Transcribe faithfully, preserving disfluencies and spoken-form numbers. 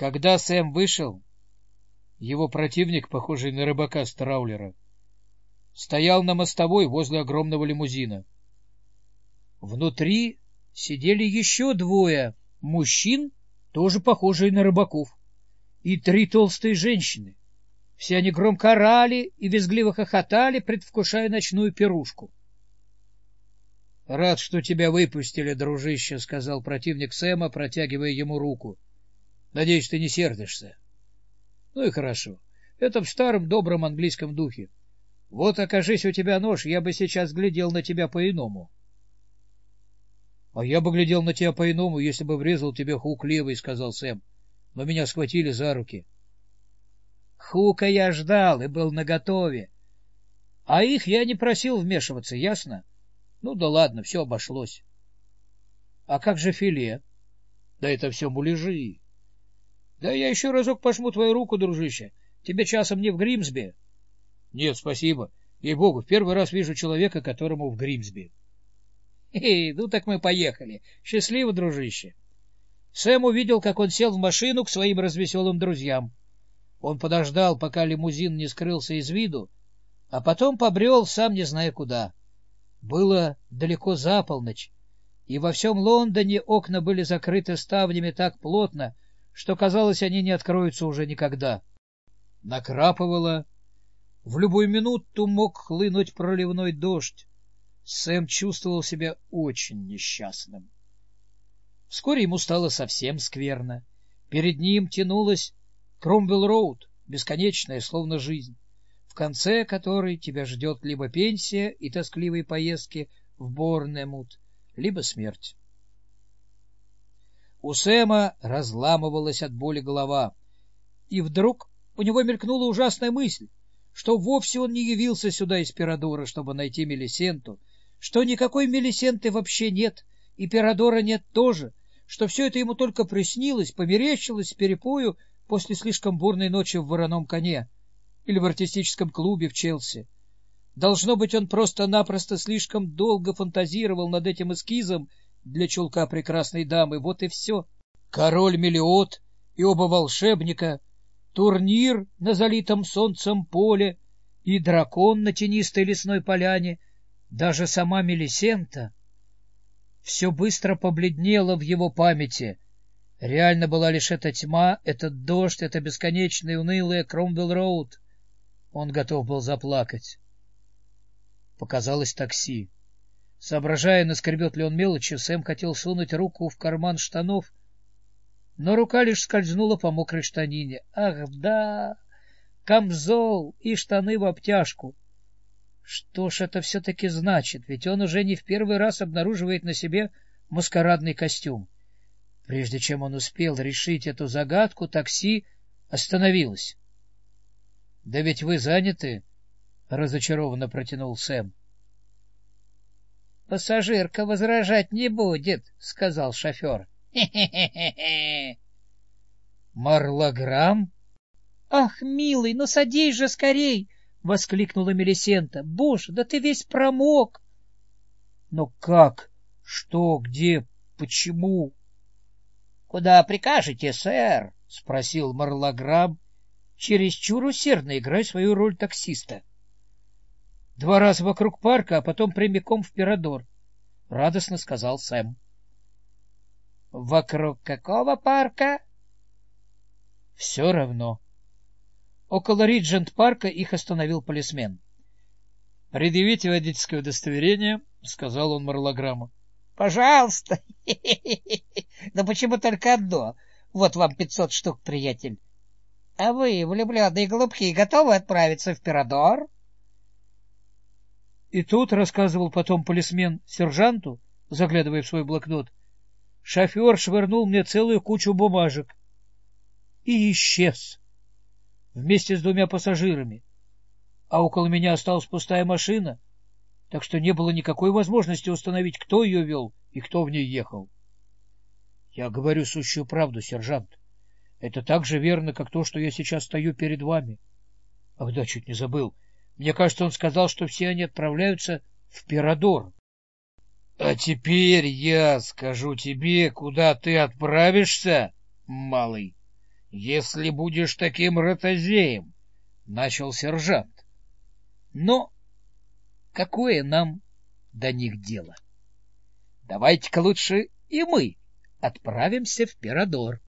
Когда Сэм вышел, его противник, похожий на рыбака с траулера, стоял на мостовой возле огромного лимузина. Внутри сидели еще двое мужчин, тоже похожие на рыбаков, и три толстые женщины. Все они громко орали и визгливо хохотали, предвкушая ночную пирушку. — Рад, что тебя выпустили, дружище, — сказал противник Сэма, протягивая ему руку. — Надеюсь, ты не сердишься. — Ну и хорошо. Это в старом добром английском духе. Вот окажись у тебя нож, я бы сейчас глядел на тебя по-иному. — А я бы глядел на тебя по-иному, если бы врезал тебе хук левый, — сказал Сэм. Но меня схватили за руки. — Хука я ждал и был наготове. А их я не просил вмешиваться, ясно? Ну да ладно, все обошлось. — А как же филе? — Да это все муляжи. — Да я еще разок пожму твою руку, дружище. Тебе часом не в Гримсби? — Нет, спасибо. Ей-богу, в первый раз вижу человека, которому в Гримсби. — Эй, ну так мы поехали. Счастливо, дружище. Сэм увидел, как он сел в машину к своим развеселым друзьям. Он подождал, пока лимузин не скрылся из виду, а потом побрел, сам не зная куда. Было далеко за полночь, и во всем Лондоне окна были закрыты ставнями так плотно, что, казалось, они не откроются уже никогда. Накрапывало. В любую минуту мог хлынуть проливной дождь. Сэм чувствовал себя очень несчастным. Вскоре ему стало совсем скверно. Перед ним тянулась Кромвелл-роуд, бесконечная, словно жизнь, в конце которой тебя ждет либо пенсия и тоскливые поездки в Борнемут, либо смерть. У Сэма разламывалась от боли голова, и вдруг у него мелькнула ужасная мысль, что вовсе он не явился сюда из Пирадора, чтобы найти Мелисенту, что никакой Мелисенты вообще нет, и Пирадора нет тоже, что все это ему только приснилось, померещилось перепою после слишком бурной ночи в «Вороном коне» или в артистическом клубе в Челси. Должно быть, он просто-напросто слишком долго фантазировал над этим эскизом для чулка прекрасной дамы. Вот и все. Король Мелиот и оба волшебника, турнир на залитом солнцем поле и дракон на тенистой лесной поляне, даже сама Мелисента. Все быстро побледнело в его памяти. Реально была лишь эта тьма, этот дождь, эта бесконечная унылая Кромвелл-роуд. Он готов был заплакать. Показалось такси. Соображая, наскребет ли он мелочью, Сэм хотел сунуть руку в карман штанов, но рука лишь скользнула по мокрой штанине. Ах, да! Камзол и штаны в обтяжку. Что ж это все-таки значит? Ведь он уже не в первый раз обнаруживает на себе маскарадный костюм. Прежде чем он успел решить эту загадку, такси остановилось. — Да ведь вы заняты, — разочарованно протянул Сэм. — Пассажирка возражать не будет, — сказал шофер. — Марлограмм? — Ах, милый, ну садись же скорей! — воскликнула Мелисента. — Боже, да ты весь промок! — Но как? Что? Где? Почему? — Куда прикажете, сэр? — спросил Марлограмм, чересчур усердно играя свою роль таксиста. — Два раза вокруг парка, а потом прямиком в Пирадор, — радостно сказал Сэм. — Вокруг какого парка? — Все равно. Около Риджент-парка их остановил полисмен. — Предъявите водительское удостоверение, — сказал он Марлограмму. — Пожалуйста. Но почему только одно? Вот вам пятьсот штук, приятель. А вы, влюбленные голубки, готовы отправиться в Пирадор? И тут, рассказывал потом полисмен сержанту, заглядывая в свой блокнот, шофер швырнул мне целую кучу бумажек и исчез вместе с двумя пассажирами, а около меня осталась пустая машина, так что не было никакой возможности установить, кто ее вел и кто в ней ехал. Я говорю сущую правду, сержант. Это так же верно, как то, что я сейчас стою перед вами. Ах да, чуть не забыл. Мне кажется, он сказал, что все они отправляются в Пирадор. — А теперь я скажу тебе, куда ты отправишься, малый. Если будешь таким ротозеем, — начал сержант. Но какое нам до них дело? Давайте-ка лучше и мы отправимся в Пирадор.